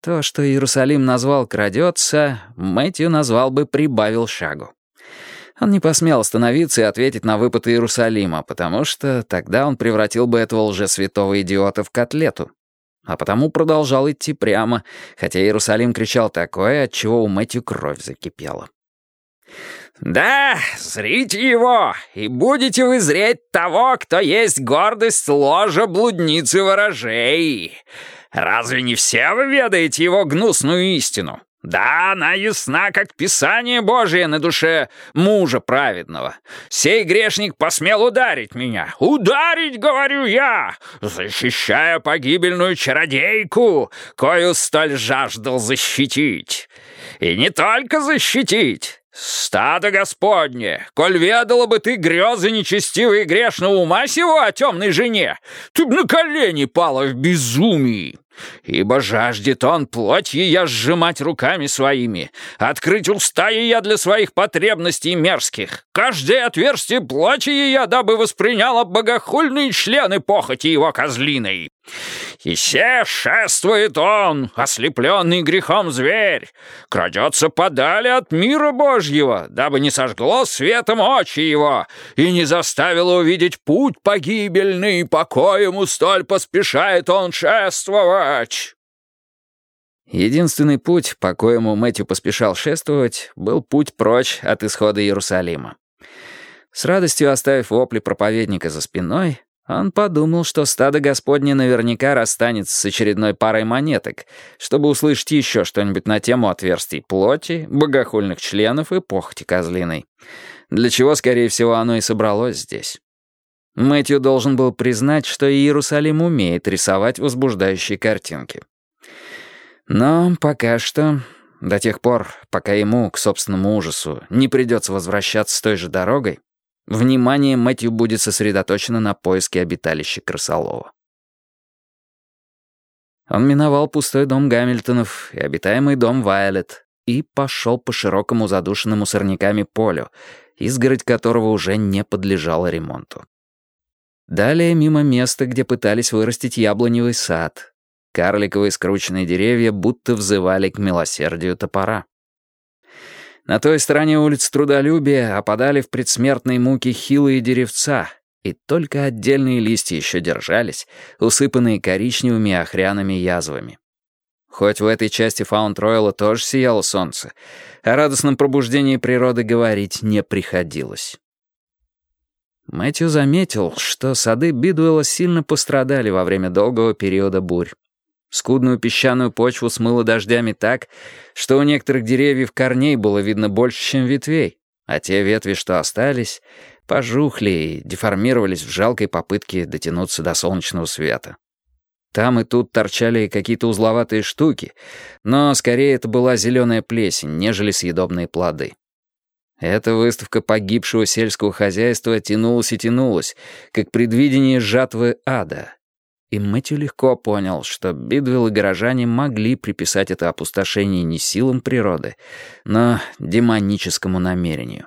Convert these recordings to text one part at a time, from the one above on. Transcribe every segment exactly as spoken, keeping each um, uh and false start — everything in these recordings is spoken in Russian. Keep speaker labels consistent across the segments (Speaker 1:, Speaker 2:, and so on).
Speaker 1: То, что Иерусалим назвал «крадется», Мэтью назвал бы «прибавил шагу». Он не посмел остановиться и ответить на выпад Иерусалима, потому что тогда он превратил бы этого лжесвятого идиота в котлету. А потому продолжал идти прямо, хотя Иерусалим кричал такое, от чего у Мэтью кровь закипела. «Да, зрите его, и будете вы зреть того, кто есть гордость ложа блудницы ворожей. Разве не все вы ведаете его гнусную истину? Да, она ясна, как Писание Божие на душе мужа праведного. Сей грешник посмел ударить меня. Ударить, говорю я, защищая погибельную чародейку, кою столь жаждал защитить. И не только защитить. Стадо Господне, коль ведала бы ты грезы нечестивого и грешного ума сего о темной жене, ты б на колени пала в безумии. Ибо жаждет он плоть ее сжимать руками своими, открыть уста ее для своих потребностей мерзких, каждое отверстие плоти ее, дабы восприняло богохульные члены похоти его козлиной. И се шествует он, ослепленный грехом зверь, крадется подали от мира Божьего, дабы не сожгло светом очи его и не заставило увидеть путь погибельный, по коему столь поспешает он шествовать». Единственный путь, по коему Мэтью поспешал шествовать, был путь прочь от исхода Иерусалима. С радостью оставив вопли проповедника за спиной, он подумал, что стадо Господне наверняка расстанется с очередной парой монеток, чтобы услышать еще что-нибудь на тему отверстий плоти, богохульных членов и похоти козлиной, для чего, скорее всего, оно и собралось здесь. Мэтью должен был признать, что Иерусалим умеет рисовать возбуждающие картинки. Но пока что, до тех пор, пока ему, к собственному ужасу, не придется возвращаться той же дорогой, внимание Мэтью будет сосредоточено на поиске обиталища крысолова. Он миновал пустой дом Гамильтонов и обитаемый дом Вайолет и пошел по широкому задушенному сорняками полю, изгородь которого уже не подлежала ремонту. Далее мимо места, где пытались вырастить яблоневый сад. Карликовые скрученные деревья будто взывали к милосердию топора. На той стороне улиц Трудолюбия опадали в предсмертной муке хилые деревца, и только отдельные листья еще держались, усыпанные коричневыми и охряными язвами. Хоть в этой части Фаунд-Ройла тоже сияло солнце, о радостном пробуждении природы говорить не приходилось. Мэтью заметил, что сады Бидуэлла сильно пострадали во время долгого периода бурь. Скудную песчаную почву смыло дождями так, что у некоторых деревьев корней было видно больше, чем ветвей, а те ветви, что остались, пожухли и деформировались в жалкой попытке дотянуться до солнечного света. Там и тут торчали какие-то узловатые штуки, но скорее это была зеленая плесень, нежели съедобные плоды. Эта выставка погибшего сельского хозяйства тянулась и тянулась, как предвидение жатвы ада. И Мэтью легко понял, что Бидуэлл и горожане могли приписать это опустошение не силам природы, но демоническому намерению.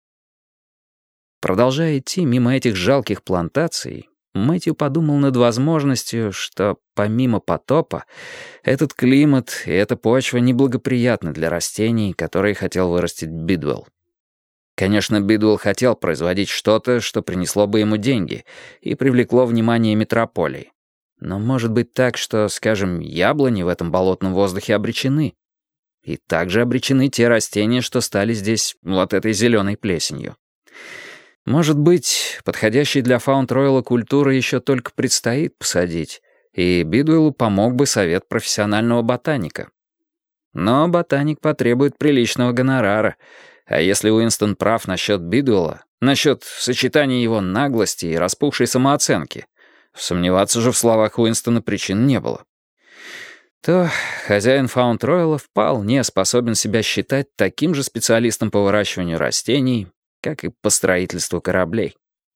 Speaker 1: Продолжая идти мимо этих жалких плантаций, Мэтью подумал над возможностью, что, помимо потопа, этот климат и эта почва неблагоприятны для растений, которые хотел вырастить Бидуэлл. Конечно, Бидуэлл хотел производить что-то, что принесло бы ему деньги и привлекло внимание метрополии. Но может быть так, что, скажем, яблони в этом болотном воздухе обречены. И также обречены те растения, что стали здесь вот этой зеленой плесенью. Может быть, подходящей для Фаунд-Ройла культуры еще только предстоит посадить, и Бидуэллу помог бы совет профессионального ботаника. Но ботаник потребует приличного гонорара, а если Уинстон прав насчет Бидуэлла, насчет сочетания его наглости и распухшей самооценки, сомневаться же в словах Уинстона причин не было, то хозяин Фаунд-Ройла вполне способен себя считать таким же специалистом по выращиванию растений, как и по строительству кораблей.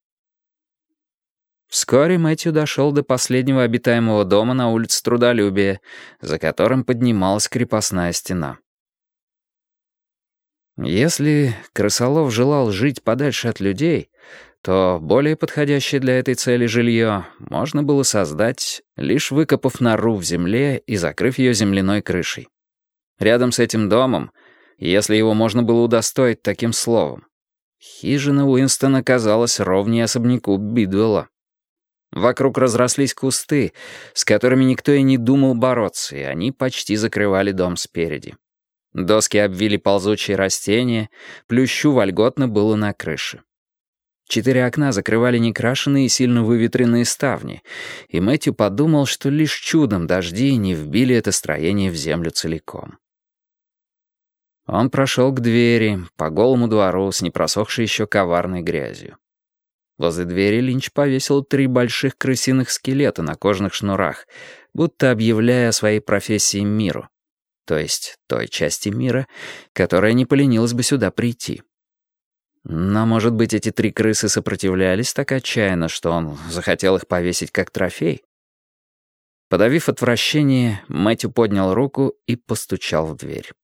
Speaker 1: Вскоре Мэтью дошел до последнего обитаемого дома на улице Трудолюбия, за которым поднималась крепостная стена. Если крысолов желал жить подальше от людей, то более подходящее для этой цели жилье можно было создать, лишь выкопав нору в земле и закрыв ее земляной крышей. Рядом с этим домом, если его можно было удостоить таким словом, хижина Уинстона казалась ровнее особняку Бидуэлла. Вокруг разрослись кусты, с которыми никто и не думал бороться, и они почти закрывали дом спереди. Доски обвили ползучие растения, плющу вольготно было на крыше. Четыре окна закрывали некрашенные и сильно выветренные ставни, и Мэтью подумал, что лишь чудом дожди не вбили это строение в землю целиком. Он прошел к двери, по голому двору, с непросохшей еще коварной грязью. Возле двери Линч повесил три больших крысиных скелета на кожаных шнурах, будто объявляя о своей профессии миру, то есть той части мира, которая не поленилась бы сюда прийти. Но, может быть, эти три крысы сопротивлялись так отчаянно, что он захотел их повесить как трофей? Подавив отвращение, Мэтью поднял руку и постучал в дверь.